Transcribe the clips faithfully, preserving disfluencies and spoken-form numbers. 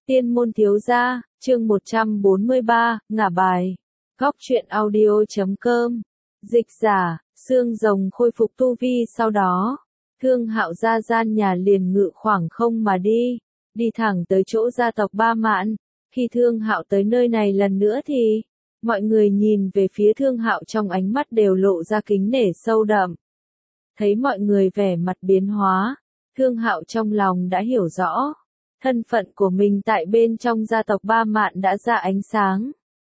Tiên môn thiếu gia, chương một trăm bốn mươi ba, ngả bài. Góc truyện audio chấm com. Dịch giả, xương rồng khôi phục tu vi sau đó. Thương Hạo ra gian nhà liền ngự khoảng không mà đi, đi thẳng tới chỗ gia tộc Ba Mạn. Khi Thương Hạo tới nơi này lần nữa thì, mọi người nhìn về phía Thương Hạo trong ánh mắt đều lộ ra kính nể sâu đậm. Thấy mọi người vẻ mặt biến hóa, Thương Hạo trong lòng đã hiểu rõ. Thân phận của mình tại bên trong gia tộc Ba Mạn đã ra ánh sáng.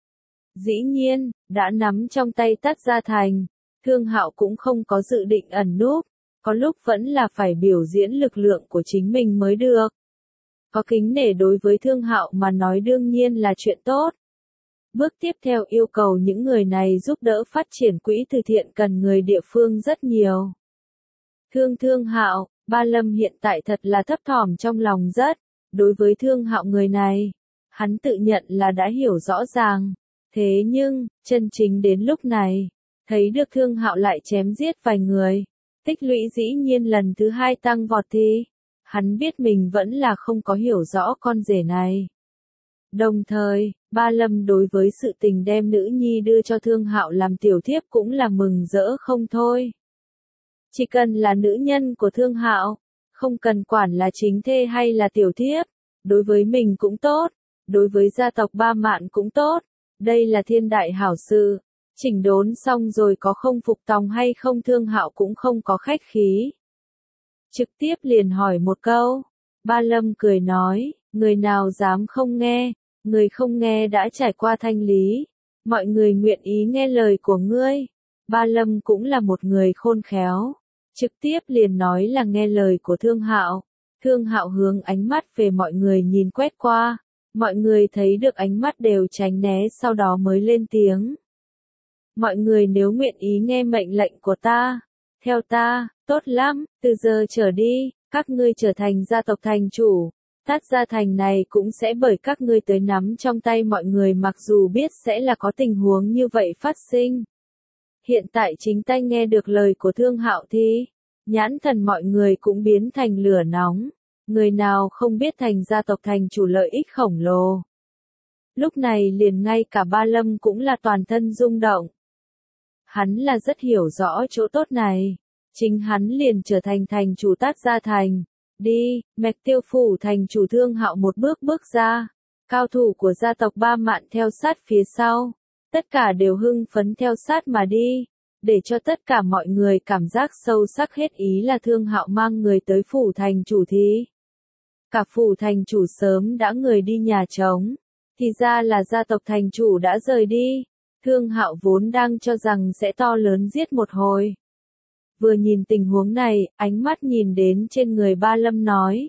Dĩ nhiên, đã nắm trong tay Tát Gia Thành, Thương Hạo cũng không có dự định ẩn núp, có lúc vẫn là phải biểu diễn lực lượng của chính mình mới được. Có kính nể đối với Thương Hạo mà nói đương nhiên là chuyện tốt. Bước tiếp theo yêu cầu những người này giúp đỡ phát triển quỹ từ thiện cần người địa phương rất nhiều. Thương Thương Hạo, Ba Lâm hiện tại thật là thấp thỏm trong lòng rất. Đối với Thương Hạo người này, hắn tự nhận là đã hiểu rõ ràng. Thế nhưng, chân chính đến lúc này, thấy được Thương Hạo lại chém giết vài người, tích lũy dĩ nhiên lần thứ hai tăng vọt thì, hắn biết mình vẫn là không có hiểu rõ con rể này. Đồng thời, Ba Lâm đối với sự tình đem nữ nhi đưa cho Thương Hạo làm tiểu thiếp cũng là mừng rỡ không thôi. Chỉ cần là nữ nhân của Thương Hạo, không cần quản là chính thê hay là tiểu thiếp, đối với mình cũng tốt, đối với gia tộc Ba Mạn cũng tốt, đây là thiên đại hảo sự. Chỉnh đốn xong rồi có không phục tòng hay không Thương Hạo cũng không có khách khí. Trực tiếp liền hỏi một câu, Ba Lâm cười nói, người nào dám không nghe, người không nghe đã trải qua thanh lý, mọi người nguyện ý nghe lời của ngươi. Ba Lâm cũng là một người khôn khéo. Trực tiếp liền nói là nghe lời của Thương Hạo. Thương Hạo hướng ánh mắt về mọi người nhìn quét qua. Mọi người thấy được ánh mắt đều tránh né sau đó mới lên tiếng. Mọi người nếu nguyện ý nghe mệnh lệnh của ta, theo ta, tốt lắm, từ giờ trở đi, các ngươi trở thành gia tộc thành chủ. Tát Gia Thành này cũng sẽ bởi các ngươi tới nắm trong tay mọi người mặc dù biết sẽ là có tình huống như vậy phát sinh. Hiện tại chính tay nghe được lời của Thương Hạo thì, nhãn thần mọi người cũng biến thành lửa nóng, người nào không biết thành gia tộc thành chủ lợi ích khổng lồ. Lúc này liền ngay cả Ba Lâm cũng là toàn thân rung động. Hắn là rất hiểu rõ chỗ tốt này, chính hắn liền trở thành thành chủ Tát Gia Thành. Đi, Mạch Tiêu Phủ thành chủ Thương Hạo một bước bước ra, cao thủ của gia tộc Ba Mạn theo sát phía sau. Tất cả đều hưng phấn theo sát mà đi, để cho tất cả mọi người cảm giác sâu sắc hết ý là Thương Hạo mang người tới phủ thành chủ thì. Cả phủ thành chủ sớm đã người đi nhà trống, thì ra là gia tộc thành chủ đã rời đi. Thương Hạo vốn đang cho rằng sẽ to lớn giết một hồi. Vừa nhìn tình huống này, ánh mắt nhìn đến trên người Ba Lâm nói.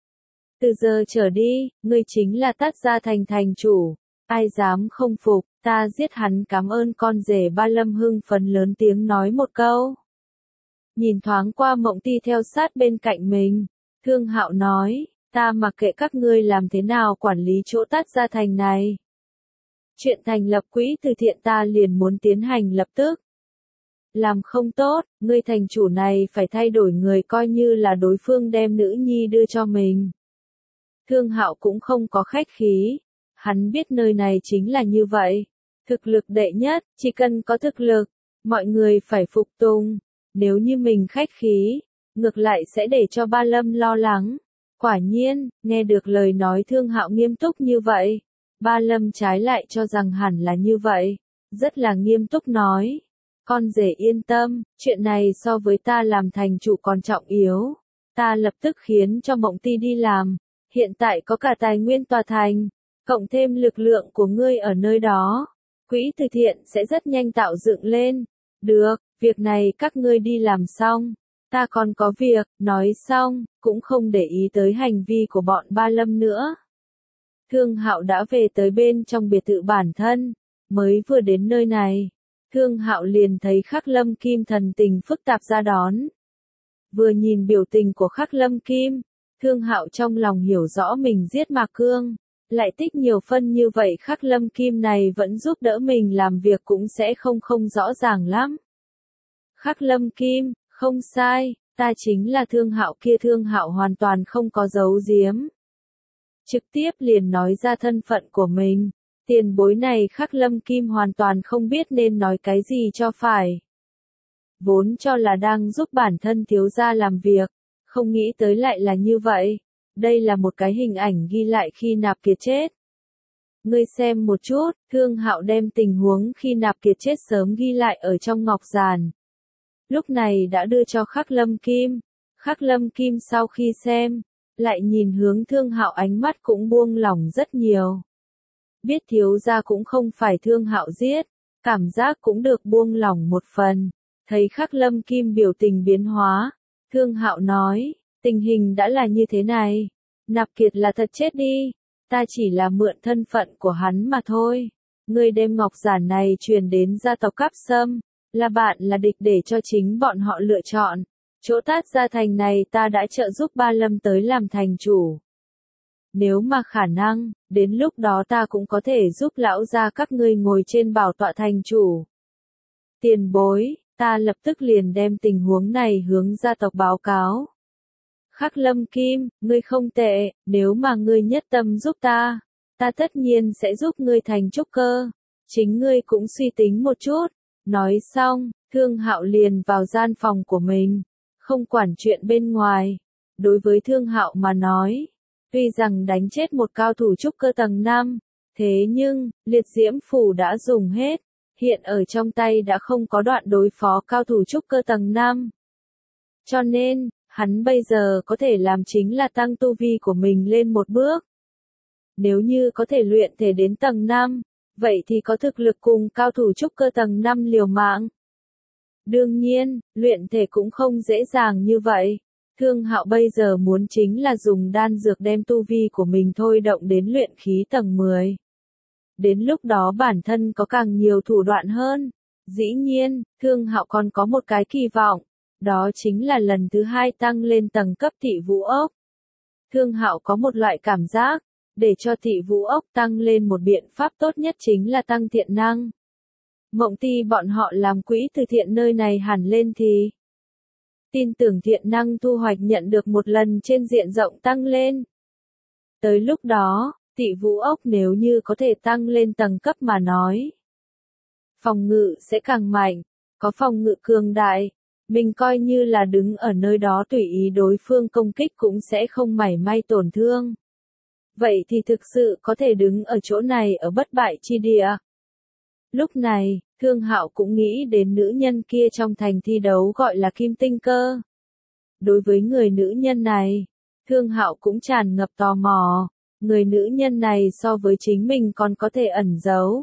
Từ giờ trở đi, ngươi chính là Tát Gia Thành thành chủ, ai dám không phục. Ta giết hắn cảm ơn con rể. Ba Lâm hưng phấn lớn tiếng nói một câu. Nhìn thoáng qua Mộng Ti theo sát bên cạnh mình, Thương Hạo nói, ta mặc kệ các ngươi làm thế nào quản lý chỗ Tát Gia Thành này. Chuyện thành lập quỹ từ thiện ta liền muốn tiến hành lập tức. Làm không tốt, ngươi thành chủ này phải thay đổi người coi như là đối phương đem nữ nhi đưa cho mình. Thương Hạo cũng không có khách khí, hắn biết nơi này chính là như vậy. Thực lực đệ nhất, chỉ cần có thực lực, mọi người phải phục tùng. Nếu như mình khách khí, ngược lại sẽ để cho Ba Lâm lo lắng. Quả nhiên, nghe được lời nói Thương Hạo nghiêm túc như vậy, Ba Lâm trái lại cho rằng hẳn là như vậy, rất là nghiêm túc nói. Con rể yên tâm, chuyện này so với ta làm thành chủ còn trọng yếu. Ta lập tức khiến cho Mộng Ti đi làm, hiện tại có cả tài nguyên tòa thành, cộng thêm lực lượng của ngươi ở nơi đó. Quỹ từ thiện sẽ rất nhanh tạo dựng lên. Được, việc này các ngươi đi làm xong. Ta còn có việc, nói xong, cũng không để ý tới hành vi của bọn Ba Lâm nữa. Thương Hạo đã về tới bên trong biệt thự bản thân, mới vừa đến nơi này. Thương Hạo liền thấy Khắc Lâm Kim thần tình phức tạp ra đón. Vừa nhìn biểu tình của Khắc Lâm Kim, Thương Hạo trong lòng hiểu rõ mình giết Mạc Cương. Lại tích nhiều phân như vậy Khắc Lâm Kim này vẫn giúp đỡ mình làm việc cũng sẽ không không rõ ràng lắm. Khắc Lâm Kim, không sai, ta chính là Thương Hạo kia. Thương Hạo hoàn toàn không có giấu giếm. trực tiếp liền nói ra thân phận của mình. Tiền bối này Khắc Lâm Kim hoàn toàn không biết nên nói cái gì cho phải. Vốn cho là đang giúp bản thân thiếu gia làm việc, không nghĩ tới lại là như vậy. Đây là một cái hình ảnh ghi lại khi Nạp Kiệt chết. Ngươi xem một chút, Thương Hạo đem tình huống khi Nạp Kiệt chết sớm ghi lại ở trong ngọc giản. Lúc này đã đưa cho Khắc Lâm Kim. Khắc Lâm Kim sau khi xem, lại nhìn hướng Thương Hạo, ánh mắt cũng buông lỏng rất nhiều. Biết thiếu gia cũng không phải Thương Hạo giết, cảm giác cũng được buông lỏng một phần. Thấy Khắc Lâm Kim biểu tình biến hóa, Thương Hạo nói, tình hình đã là như thế này. Nạp Kiệt là thật chết đi, ta chỉ là mượn thân phận của hắn mà thôi. Ngươi đem ngọc giản này truyền đến gia tộc Cáp Sâm, là bạn là địch để cho chính bọn họ lựa chọn. Chỗ Tát Gia Thành này ta đã trợ giúp Ba Lâm tới làm thành chủ. Nếu mà khả năng, đến lúc đó ta cũng có thể giúp lão gia các ngươi ngồi trên bảo tọa thành chủ. Tiền bối, ta lập tức liền đem tình huống này hướng gia tộc báo cáo. Khắc Lâm Kim, ngươi không tệ, nếu mà ngươi nhất tâm giúp ta, ta tất nhiên sẽ giúp ngươi thành trúc cơ. Chính ngươi cũng suy tính một chút. Nói xong, Thương Hạo liền vào gian phòng của mình, không quản chuyện bên ngoài. Đối với Thương Hạo mà nói, tuy rằng đánh chết một cao thủ trúc cơ tầng năm, thế nhưng, liệt diễm phủ đã dùng hết, hiện ở trong tay đã không có đoạn đối phó cao thủ trúc cơ tầng năm. Cho nên, hắn bây giờ có thể làm chính là tăng tu vi của mình lên một bước. Nếu như có thể luyện thể đến tầng năm, vậy thì có thực lực cùng cao thủ trúc cơ tầng năm liều mạng. Đương nhiên, luyện thể cũng không dễ dàng như vậy. Thương Hạo bây giờ muốn chính là dùng đan dược đem tu vi của mình thôi động đến luyện khí tầng mười. Đến lúc đó bản thân có càng nhiều thủ đoạn hơn. Dĩ nhiên, Thương Hạo còn có một cái kỳ vọng, đó chính là lần thứ hai tăng lên tầng cấp Thị Vũ Ốc. Thương Hạo có một loại cảm giác, để cho Thị Vũ Ốc tăng lên một biện pháp tốt nhất chính là tăng thiện năng. Mộng Ti bọn họ làm quỹ từ thiện nơi này hẳn lên thì tin tưởng thiện năng thu hoạch nhận được một lần trên diện rộng tăng lên. Tới lúc đó, Thị Vũ Ốc nếu như có thể tăng lên tầng cấp mà nói, phòng ngự sẽ càng mạnh, có phòng ngự cường đại, mình coi như là đứng ở nơi đó tùy ý đối phương công kích cũng sẽ không mảy may tổn thương. Vậy thì thực sự có thể đứng ở chỗ này ở bất bại chi địa. Lúc này, Thương Hạo cũng nghĩ đến nữ nhân kia trong thành thi đấu gọi là Kim Tinh Cơ. Đối với người nữ nhân này, Thương Hạo cũng tràn ngập tò mò, người nữ nhân này so với chính mình còn có thể ẩn giấu.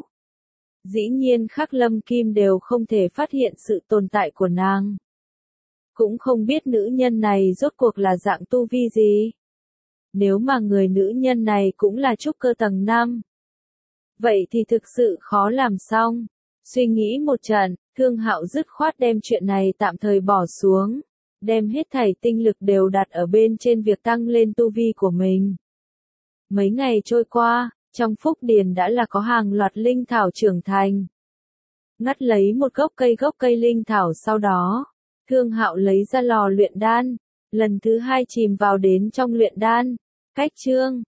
Dĩ nhiên Khắc Lâm Kim đều không thể phát hiện sự tồn tại của nàng. Cũng không biết nữ nhân này rốt cuộc là dạng tu vi gì. Nếu mà người nữ nhân này cũng là trúc cơ tầng năm, vậy thì thực sự khó làm xong. Suy nghĩ một trận, Thương Hạo dứt khoát đem chuyện này tạm thời bỏ xuống, đem hết thảy tinh lực đều đặt ở bên trên việc tăng lên tu vi của mình. Mấy ngày trôi qua, trong phúc điền đã là có hàng loạt linh thảo trưởng thành. Ngắt lấy một gốc cây gốc cây linh thảo sau đó, Thương Hạo lấy ra lò luyện đan, lần thứ hai chìm vào đến trong luyện đan. Cách chương